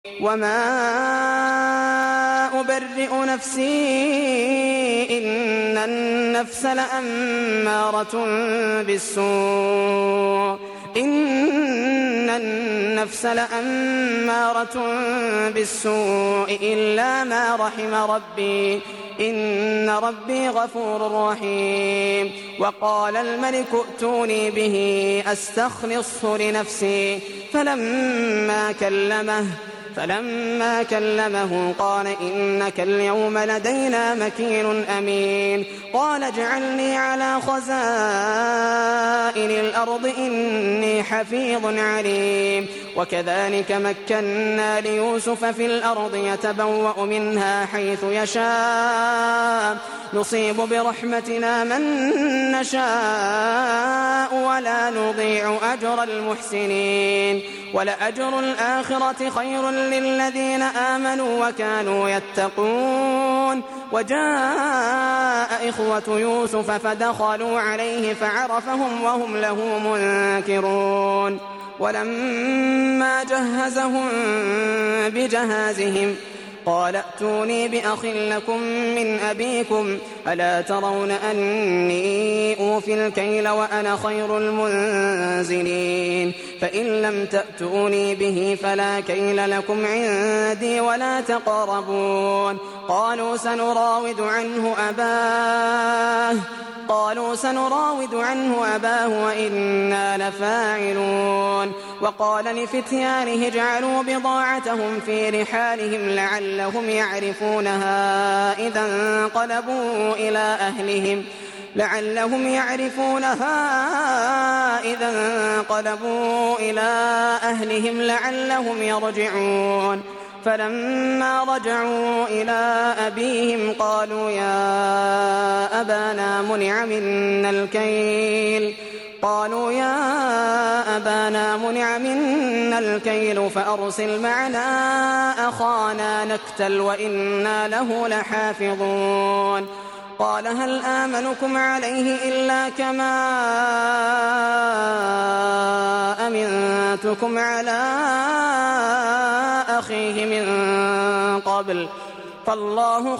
وما أبرئ نفسي إن النفس لأمارة بالسوء إلا ما رحم ربي إن ربي غفور رحيم. وقال الملك ائتوني به أستخلصه لنفسي فلما كلمه قال إنك اليوم لدينا مكين أمين. قال اجعلني على خزائن الأرض إني حفيظ عليم. وكذلك مكنا ليوسف في الأرض يتبوأ منها حيث يشاء نصيب برحمتنا من نشاء ولا نضيع أجر المحسنين. ولأجر الآخرة خير للذين آمنوا وكانوا يتقون. وجاء إخوة يوسف فدخلوا عليه فعرفهم وهم له منكرون. ولما جهزهم بجهازهم قال ائتوني بأخ لكم من أبيكم ألا ترون أني أوفي الكيل وأنا خير المنزلين. فإن لم تأتوني به فلا كيل لكم عندي ولا تقربون. قالوا سنراود عنه أباه وإنا لفاعلون. وقال لفتيانه اجعلوا بضاعتهم في رحالهم لعلهم يعرفونها إذا انقلبوا إلى أهلهم لعلهم يرجعون. فلما رجعوا إلى أبيهم قالوا يا أبانا منع منا الكيل فأرسل معنا أخانا نكتل وإنا له لحافظون. قال هل آمنكم عليه إلا كما أمنتكم على أخيه من قبل فالله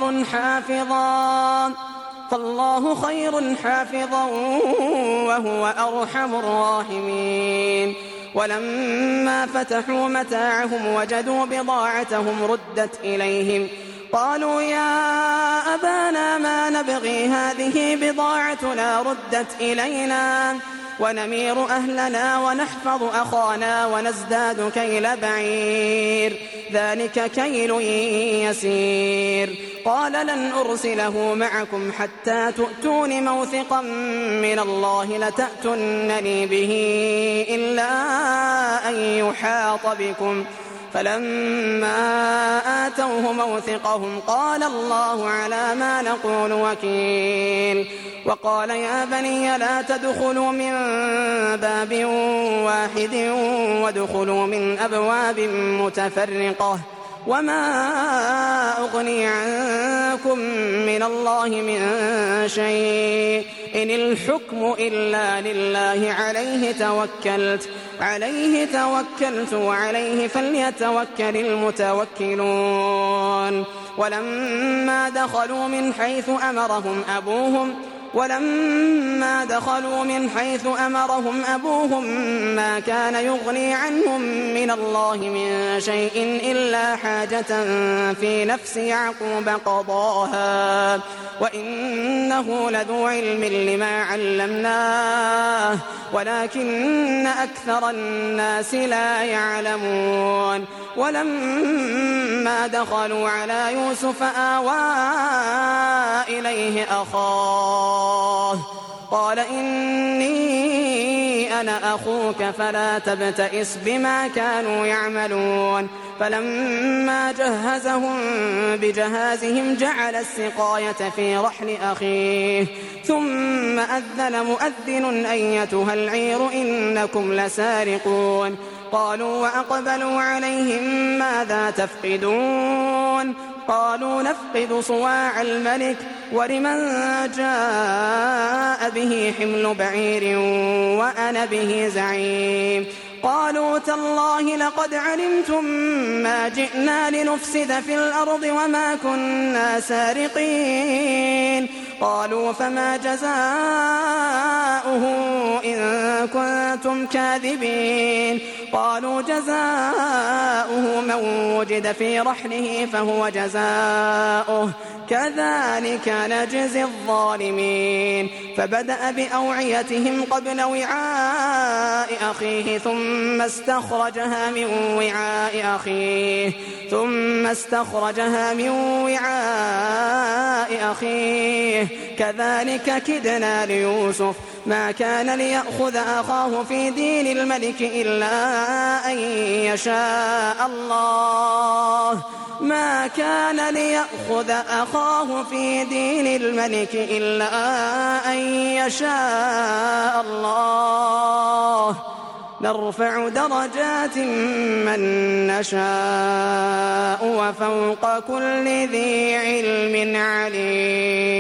خير حافظا وهو أرحم الراحمين. ولما فتحوا متاعهم وجدوا بضاعتهم ردت إليهم قالوا يا أبانا ما نبغي هذه بضاعتنا ردت إلينا ونمير أهلنا ونحفظ أخانا ونزداد كيل بعير ذلك كيل يسير. قال لن أرسله معكم حتى تؤتون موثقا من الله لتأتونني به إلا أن يحاط بكم. فلما آتوه موثقهم قال الله على ما نقول وكيل. وقال يا بني لا تدخلوا من باب واحد وادخلوا من أبواب متفرقة وما أغني عنكم من الله من شيء إن الحكم إلا لله عليه توكلت وعليه فليتوكل المتوكلون. ولما دخلوا من حيث أمرهم أبوهم ما كان يغني عنهم من الله من شيء إلا حاجة في نفس يعقوب قضاها وإنه لذو علم لما علمناه ولكن أكثر الناس لا يعلمون. ولما دخلوا على يوسف آوى إليه أخاه قال إني أنا أخوك فلا تبتئس بما كانوا يعملون. فلما جهزهم بجهازهم جعل السقاية في رحل أخيه ثم أذن مؤذن أيتها العير إنكم لسارقون. قالوا وأقبلوا عليهم ماذا تفقدون قالوا نفقد صواع الملك ولمن جاء به حمل بعير وأنا به زعيم. قالوا تالله لقد علمتم ما جئنا لنفسد في الأرض وما كنا سارقين قالوا فما جزاؤه إن كنتم كاذبين قالوا جزاؤه من وجد في رحله فهو جزاؤه كذلك نجزي الظالمين فبدأ بأوعيتهم قبل وعاء أخيه ثم استخرجها من وعاء أخيه كذلك كدنا ليوسف ما كان ليأخذ أخاه في دين الملك إلا أن يشاء الله نرفع درجات من نشاء وفوق كل ذي علم عليم